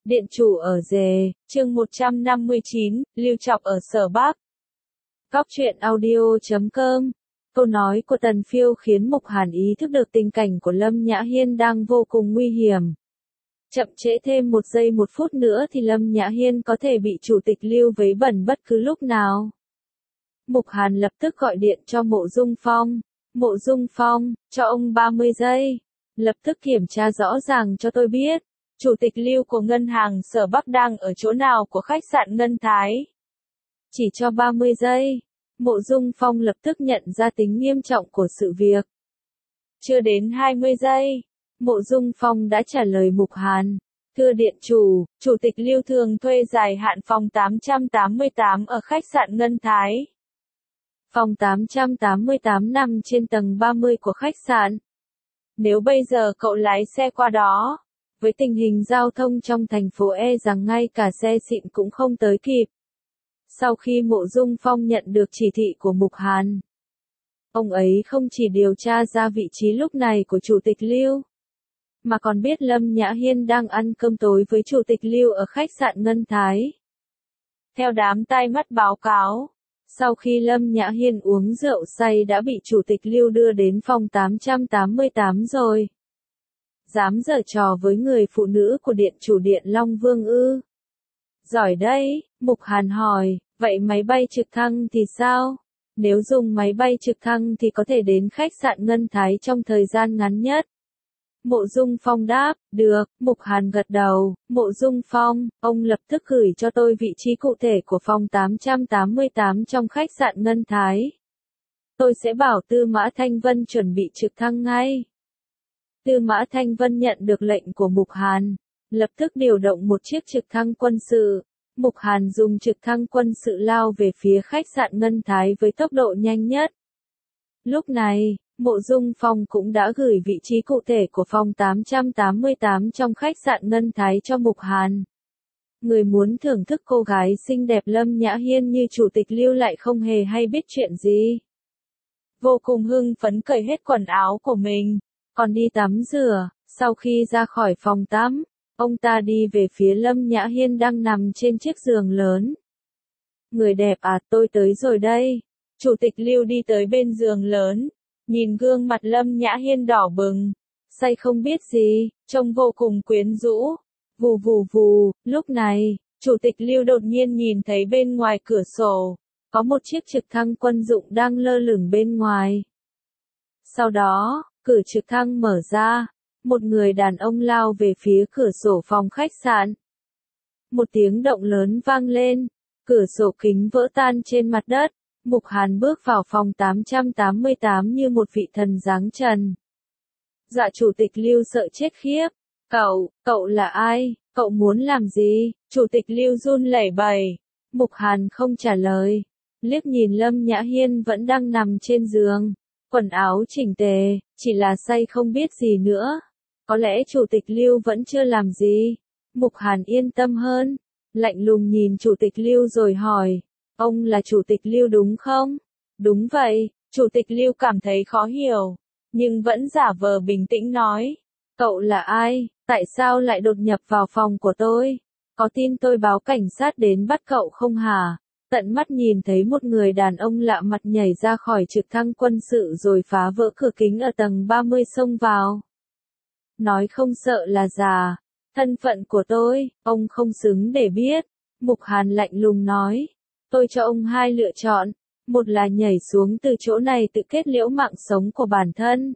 Điện chủ ở Dề, chương 159, Lưu Trọng ở Sở Bắc. Góc truyện audio.com. Câu nói của Tần Phiêu khiến Mục Hàn ý thức được tình cảnh của Lâm Nhã Hiên đang vô cùng nguy hiểm. Chậm trễ thêm 1 giây 1 phút nữa thì Lâm Nhã Hiên có thể bị Chủ tịch Lưu vấy bẩn bất cứ lúc nào. Mục Hàn lập tức gọi điện cho Mộ Dung Phong. Mộ Dung Phong, cho ông 30 giây. Lập tức kiểm tra rõ ràng cho tôi biết. Chủ tịch Lưu của ngân hàng Sở Bắc đang ở chỗ nào của khách sạn Ngân Thái. Chỉ cho 30 giây. Mộ Dung Phong lập tức nhận ra tính nghiêm trọng của sự việc. Chưa đến 20 giây. Mộ Dung Phong đã trả lời Mục Hàn. Thưa điện chủ, Chủ tịch Lưu thường thuê dài hạn phòng 888 ở khách sạn Ngân Thái. Phòng 888 nằm trên tầng 30 của khách sạn. Nếu bây giờ cậu lái xe qua đó, với tình hình giao thông trong thành phố rằng ngay cả xe xịn cũng không tới kịp. Sau khi Mộ Dung Phong nhận được chỉ thị của Mục Hàn, ông ấy không chỉ điều tra ra vị trí lúc này của Chủ tịch Lưu, mà còn biết Lâm Nhã Hiên đang ăn cơm tối với Chủ tịch Lưu ở khách sạn Ngân Thái. Theo đám tai mắt báo cáo, sau khi Lâm Nhã Hiên uống rượu say đã bị Chủ tịch Lưu đưa đến phòng 888 rồi. Dám giở trò với người phụ nữ của điện chủ Điện Long Vương ư? Giỏi đấy, Mục Hàn hỏi, vậy máy bay trực thăng thì sao? Nếu dùng máy bay trực thăng thì có thể đến khách sạn Ngân Thái trong thời gian ngắn nhất. Mộ Dung Phong đáp, được, Mục Hàn gật đầu. Mộ Dung Phong, ông lập tức gửi cho tôi vị trí cụ thể của phòng 888 trong khách sạn Ngân Thái. Tôi sẽ bảo Tư Mã Thanh Vân chuẩn bị trực thăng ngay. Tư Mã Thanh Vân nhận được lệnh của Mục Hàn, lập tức điều động một chiếc trực thăng quân sự. Mục Hàn dùng trực thăng quân sự lao về phía khách sạn Ngân Thái với tốc độ nhanh nhất. Lúc này, Mộ Dung Phong cũng đã gửi vị trí cụ thể của phòng 888 trong khách sạn Ngân Thái cho Mục Hàn. Người muốn thưởng thức cô gái xinh đẹp Lâm Nhã Hiên như Chủ tịch Lưu lại không hề hay biết chuyện gì. Vô cùng hưng phấn cởi hết quần áo của mình, còn đi tắm rửa. Sau khi ra khỏi phòng tắm, ông ta đi về phía Lâm Nhã Hiên đang nằm trên chiếc giường lớn. Người đẹp à, tôi tới rồi đây. Chủ tịch Lưu đi tới bên giường lớn, nhìn gương mặt Lâm Nhã Hiên đỏ bừng, say không biết gì, trông vô cùng quyến rũ. Vù vù vù, lúc này, Chủ tịch Lưu đột nhiên nhìn thấy bên ngoài cửa sổ, có một chiếc trực thăng quân dụng đang lơ lửng bên ngoài. Sau đó, cửa trực thăng mở ra, một người đàn ông lao về phía cửa sổ phòng khách sạn. Một tiếng động lớn vang lên, cửa sổ kính vỡ tan trên mặt đất. Mục Hàn bước vào phòng 888 như một vị thần giáng trần. Dạ Chủ tịch Lưu sợ chết khiếp. Cậu là ai? Cậu muốn làm gì? Chủ tịch Lưu run lẩy bẩy. Mục Hàn không trả lời. Liếc nhìn Lâm Nhã Hiên vẫn đang nằm trên giường. Quần áo chỉnh tề, chỉ là say không biết gì nữa. Có lẽ Chủ tịch Lưu vẫn chưa làm gì. Mục Hàn yên tâm hơn. Lạnh lùng nhìn Chủ tịch Lưu rồi hỏi. Ông là Chủ tịch Lưu đúng không? Đúng vậy, Chủ tịch Lưu cảm thấy khó hiểu, nhưng vẫn giả vờ bình tĩnh nói. Cậu là ai? Tại sao lại đột nhập vào phòng của tôi? Có tin tôi báo cảnh sát đến bắt cậu không hả? Tận mắt nhìn thấy một người đàn ông lạ mặt nhảy ra khỏi trực thăng quân sự rồi phá vỡ cửa kính ở tầng 30 xông vào. Nói không sợ là già. Thân phận của tôi, ông không xứng để biết. Mục Hàn lạnh lùng nói. Tôi cho ông 2 lựa chọn, một là nhảy xuống từ chỗ này tự kết liễu mạng sống của bản thân.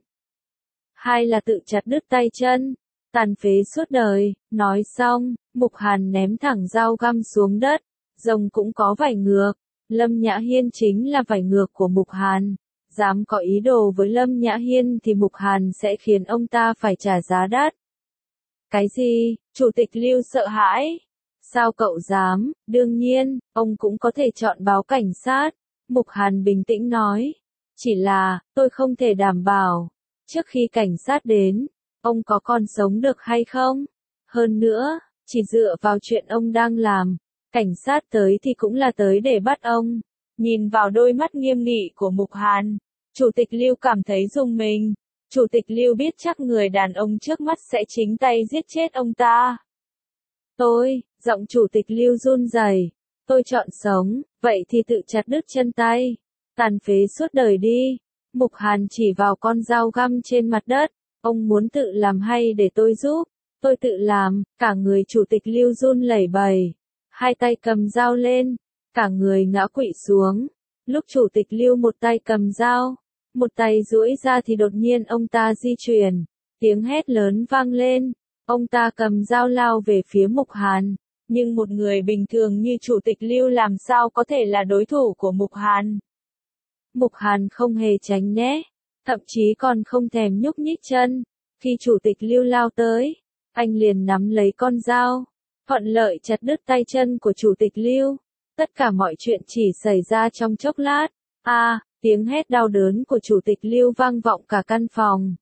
2 là tự chặt đứt tay chân, tàn phế suốt đời. Nói xong, Mục Hàn ném thẳng dao găm xuống đất. Rồng cũng có vảy ngược, Lâm Nhã Hiên chính là vảy ngược của Mục Hàn. Dám có ý đồ với Lâm Nhã Hiên thì Mục Hàn sẽ khiến ông ta phải trả giá đắt. Cái gì? Chủ tịch Lưu sợ hãi. Sao cậu dám? Đương nhiên, ông cũng có thể chọn báo cảnh sát. Mục Hàn bình tĩnh nói. Chỉ là, tôi không thể đảm bảo. Trước khi cảnh sát đến, ông có còn sống được hay không? Hơn nữa, chỉ dựa vào chuyện ông đang làm, cảnh sát tới thì cũng là tới để bắt ông. Nhìn vào đôi mắt nghiêm nghị của Mục Hàn, Chủ tịch Lưu cảm thấy rùng mình. Chủ tịch Lưu biết chắc người đàn ông trước mắt sẽ chính tay giết chết ông ta. Giọng chủ tịch Lưu run rẩy. Tôi chọn sống, vậy thì tự chặt đứt chân tay. Tàn phế suốt đời đi. Mục Hàn chỉ vào con dao găm trên mặt đất. Ông muốn tự làm hay để tôi giúp? Tôi tự làm. Cả người chủ tịch Lưu run lẩy bẩy. Hai tay cầm dao lên. Cả người ngã quỵ xuống. Lúc chủ tịch Lưu một tay cầm dao, một tay duỗi ra thì đột nhiên ông ta di chuyển. Tiếng hét lớn vang lên. Ông ta cầm dao lao về phía Mục Hàn. Nhưng một người bình thường như chủ tịch Lưu làm sao có thể là đối thủ của Mục Hàn. Mục Hàn không hề tránh né, thậm chí còn không thèm nhúc nhích chân. Khi chủ tịch Lưu lao tới, anh liền nắm lấy con dao, thuận lợi chặt đứt tay chân của chủ tịch Lưu. Tất cả mọi chuyện chỉ xảy ra trong chốc lát. Tiếng hét đau đớn của chủ tịch Lưu vang vọng cả căn phòng.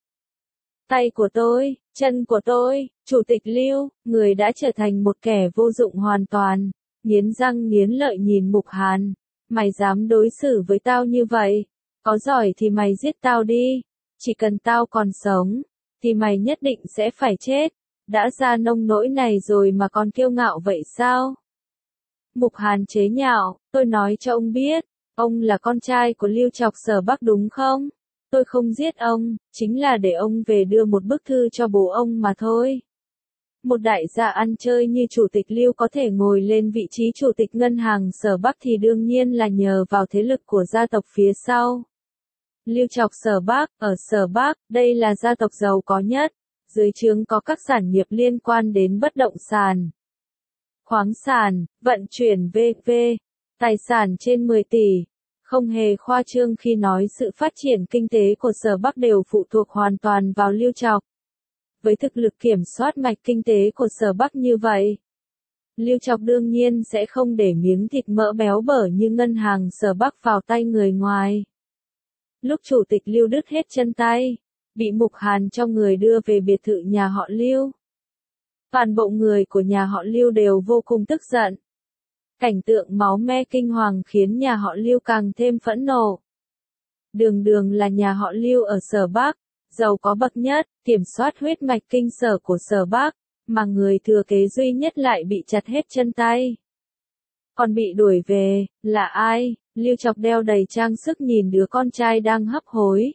Tay của tôi, chân của tôi, chủ tịch Lưu, người đã trở thành một kẻ vô dụng hoàn toàn. Nghiến răng nghiến lợi nhìn Mục Hàn. Mày dám đối xử với tao như vậy? Có giỏi thì mày giết tao đi. Chỉ cần tao còn sống, thì mày nhất định sẽ phải chết. Đã ra nông nỗi này rồi mà còn kiêu ngạo vậy sao? Mục Hàn chế nhạo, tôi nói cho ông biết, ông là con trai của Lưu Chọc Sở Bắc đúng không? Tôi không giết ông, chính là để ông về đưa một bức thư cho bố ông mà thôi. Một đại gia ăn chơi như chủ tịch Lưu có thể ngồi lên vị trí chủ tịch ngân hàng Sở Bắc thì đương nhiên là nhờ vào thế lực của gia tộc phía sau. Lưu Chọc Sở Bắc, ở Sở Bắc, đây là gia tộc giàu có nhất, dưới trướng có các sản nghiệp liên quan đến bất động sản, khoáng sản, vận chuyển v.v. Tài sản trên 10 tỷ. Không hề khoa trương khi nói sự phát triển kinh tế của Sở Bắc đều phụ thuộc hoàn toàn vào Lưu Chọc. Với thực lực kiểm soát mạch kinh tế của Sở Bắc như vậy, Lưu Chọc đương nhiên sẽ không để miếng thịt mỡ béo bở như ngân hàng Sở Bắc vào tay người ngoài. Lúc chủ tịch Lưu đứt hết chân tay, bị Mục Hàn cho người đưa về biệt thự nhà họ Lưu. Toàn bộ người của nhà họ Lưu đều vô cùng tức giận. Cảnh tượng máu me kinh hoàng khiến nhà họ Lưu càng thêm phẫn nộ. Đường đường là nhà họ Lưu ở Sở Bắc, giàu có bậc nhất, kiểm soát huyết mạch kinh sở của Sở Bắc, mà người thừa kế duy nhất lại bị chặt hết chân tay. Còn bị đuổi về, là ai? Lưu Chọc đeo đầy trang sức nhìn đứa con trai đang hấp hối.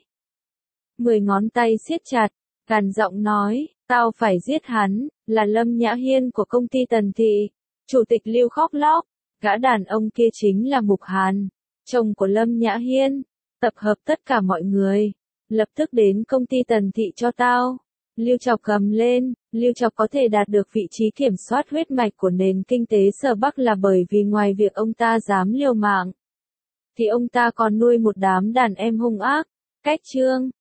10 ngón tay siết chặt, gằn giọng nói, tao phải giết hắn, là Lâm Nhã Hiên của công ty Tần Thị. Chủ tịch Lưu khóc lóc, gã đàn ông kia chính là Mục Hàn, chồng của Lâm Nhã Hiên. Tập hợp tất cả mọi người, lập tức đến công ty Tần Thị cho tao. Lưu Chọc gầm lên. Lưu Chọc có thể đạt được vị trí kiểm soát huyết mạch của nền kinh tế Sở Bắc là bởi vì ngoài việc ông ta dám liều mạng, thì ông ta còn nuôi một đám đàn em hung ác. Cách chương